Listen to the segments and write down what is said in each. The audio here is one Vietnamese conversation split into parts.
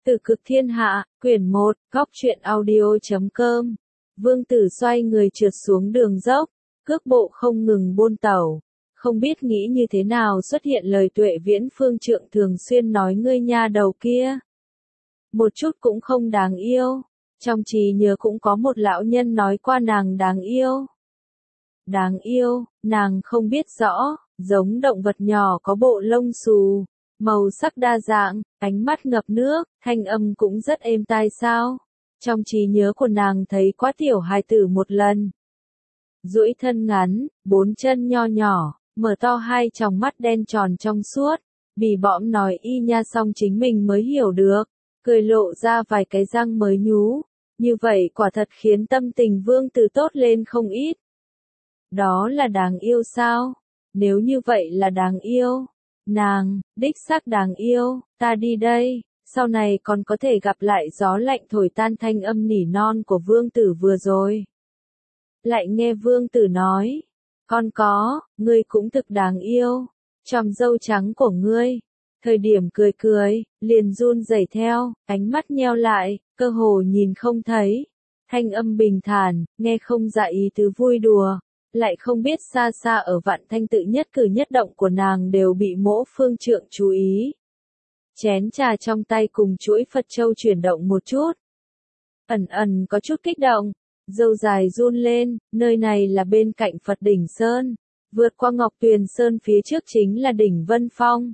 Từ Cực Thiên Hạ, quyển 1, góc truyện audio.com. Vương Tử xoay người trượt xuống đường dốc, cước bộ không ngừng buôn tẩu. Không biết nghĩ như thế nào xuất hiện lời Tuệ Viễn Phương Trượng thường xuyên nói ngươi nha đầu kia. Một chút cũng không đáng yêu. Trong trí nhớ cũng có một lão nhân nói qua nàng đáng yêu. Đáng yêu, nàng không biết rõ, giống động vật nhỏ có bộ lông xù, màu sắc đa dạng, ánh mắt ngập nước, thanh âm cũng rất êm tai sao. Trong trí nhớ của nàng thấy quá tiểu hài tử một lần. Duỗi thân ngắn, bốn chân nho nhỏ, mở to hai tròng mắt đen tròn trong suốt, bì bõm nói y nha xong chính mình mới hiểu được, cười lộ ra vài cái răng mới nhú. Như vậy quả thật khiến tâm tình Vương Tử tốt lên không ít. Đó là đáng yêu sao? Nếu như vậy là đáng yêu. Nàng, đích xác đáng yêu, ta đi đây, sau này còn có thể gặp lại gió lạnh thổi tan thanh âm nỉ non của Vương Tử vừa rồi. Lại nghe Vương Tử nói, con có, ngươi cũng thực đáng yêu, chòm râu trắng của ngươi. Thời điểm cười cười, liền run rẩy theo, ánh mắt nheo lại, cơ hồ nhìn không thấy. Thanh âm bình thản, nghe không dạ ý tứ vui đùa. Lại không biết xa xa ở Vạn Thanh tự nhất cử nhất động của nàng đều bị Mỗ Phương Trượng chú ý. Chén trà trong tay cùng chuỗi Phật châu chuyển động một chút. Ẩn ẩn có chút kích động, râu dài run lên, nơi này là bên cạnh Phật đỉnh Sơn. Vượt qua Ngọc Tuyền Sơn phía trước chính là đỉnh Vân Phong.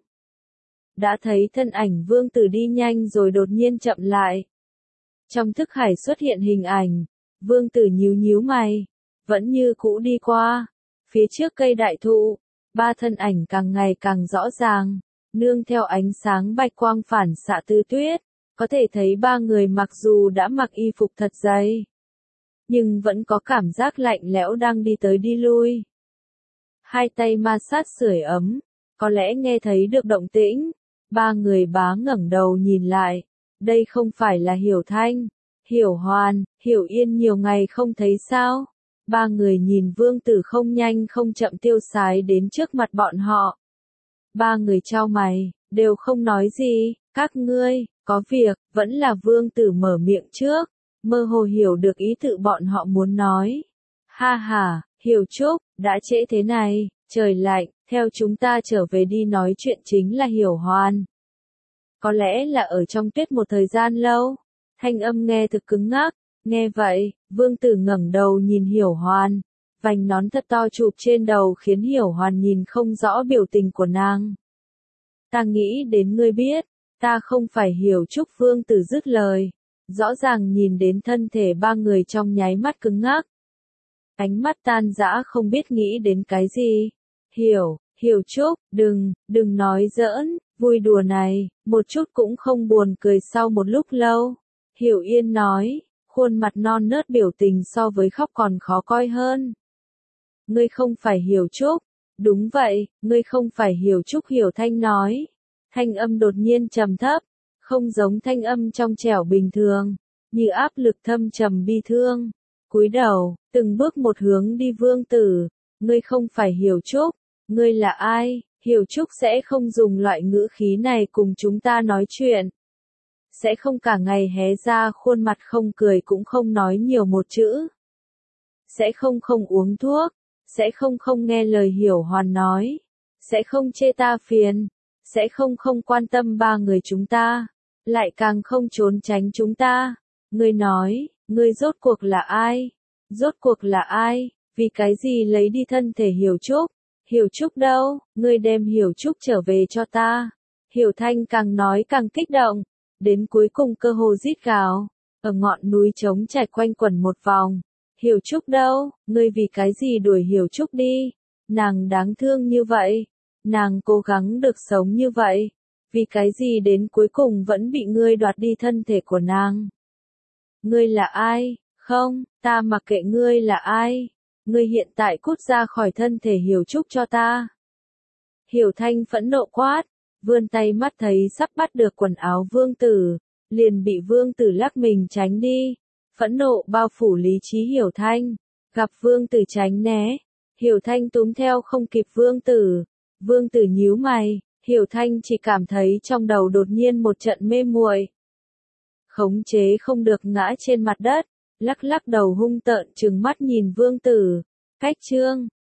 Đã thấy thân ảnh Vương Tử đi nhanh rồi đột nhiên chậm lại. Trong thức hải xuất hiện hình ảnh, Vương Tử nhíu nhíu mày. Vẫn như cũ đi qua, phía trước cây đại thụ, ba thân ảnh càng ngày càng rõ ràng, nương theo ánh sáng bạch quang phản xạ từ tuyết, có thể thấy ba người mặc dù đã mặc y phục thật dày, nhưng vẫn có cảm giác lạnh lẽo đang đi tới đi lui. Hai tay ma sát sưởi ấm, có lẽ nghe thấy được động tĩnh, ba người bá ngẩng đầu nhìn lại, đây không phải là Hiểu Thanh, Hiểu Hoàn, Hiểu Yên nhiều ngày không thấy sao? Ba người nhìn Vương Tử không nhanh không chậm tiêu sái đến trước mặt bọn họ. Ba người chau mày, đều không nói gì, các ngươi, có việc, vẫn là Vương Tử mở miệng trước, mơ hồ hiểu được ý tự bọn họ muốn nói. Ha ha, Hiểu Trúc, đã trễ thế này, trời lạnh, theo chúng ta trở về đi nói chuyện chính là Hiểu Hoàn. Có lẽ là ở trong tuyết một thời gian lâu, thanh âm nghe thực cứng ngắc. Nghe vậy, Vương Tử ngẩng đầu nhìn Hiểu Hoàn, vành nón thật to chụp trên đầu khiến Hiểu Hoàn nhìn không rõ biểu tình của nàng. Ta nghĩ đến ngươi biết, ta không phải Hiểu Trúc. Vương Tử dứt lời, rõ ràng nhìn đến thân thể ba người trong nháy mắt cứng ngắc. Ánh mắt tan rã không biết nghĩ đến cái gì. Hiểu Trúc, đừng nói giỡn, vui đùa này, một chút cũng không buồn cười. Sau một lúc lâu, Hiểu Yên nói, khuôn mặt non nớt biểu tình so với khóc còn khó coi hơn. Ngươi không phải Hiểu Trúc. Đúng vậy, ngươi không phải Hiểu Trúc. Hiểu Thanh nói. Thanh âm đột nhiên trầm thấp, không giống thanh âm trong trẻo bình thường, như áp lực thâm trầm bi thương. Cúi đầu, từng bước một hướng đi. Vương Tử, ngươi không phải Hiểu Trúc, ngươi là ai? Hiểu Trúc sẽ không dùng loại ngữ khí này cùng chúng ta nói chuyện. Sẽ không cả ngày hé ra khuôn mặt không cười cũng không nói nhiều một chữ. Sẽ không uống thuốc. Sẽ không nghe lời Hiểu Hoàn nói. Sẽ không chê ta phiền. Sẽ không quan tâm ba người chúng ta. Lại càng không trốn tránh chúng ta. Ngươi nói, ngươi rốt cuộc là ai? Rốt cuộc là ai? Vì cái gì lấy đi thân thể Hiểu Trúc? Hiểu Trúc đâu? Ngươi đem Hiểu Trúc trở về cho ta. Hiểu Thanh càng nói càng kích động. Đến cuối cùng cơ hồ rít gào, ở ngọn núi trống trải quanh quẩn một vòng. Hiểu Trúc đâu? Ngươi vì cái gì đuổi Hiểu Trúc đi? Nàng đáng thương như vậy, nàng cố gắng được sống như vậy, vì cái gì đến cuối cùng vẫn bị ngươi đoạt đi thân thể của nàng? Ngươi là ai? Không, ta mặc kệ ngươi là ai. Ngươi hiện tại cút ra khỏi thân thể Hiểu Trúc cho ta. Hiểu Thanh phẫn nộ quát. Vươn tay mắt thấy sắp bắt được quần áo Vương Tử, liền bị Vương Tử lắc mình tránh đi. Phẫn nộ bao phủ lý trí Hiểu Thanh, gặp Vương Tử tránh né, Hiểu Thanh túm theo không kịp Vương Tử. Vương Tử nhíu mày, Hiểu Thanh chỉ cảm thấy trong đầu đột nhiên một trận mê muội. khống chế không được ngã trên mặt đất, lắc lắc đầu hung tợn trừng mắt nhìn Vương Tử. Cách chương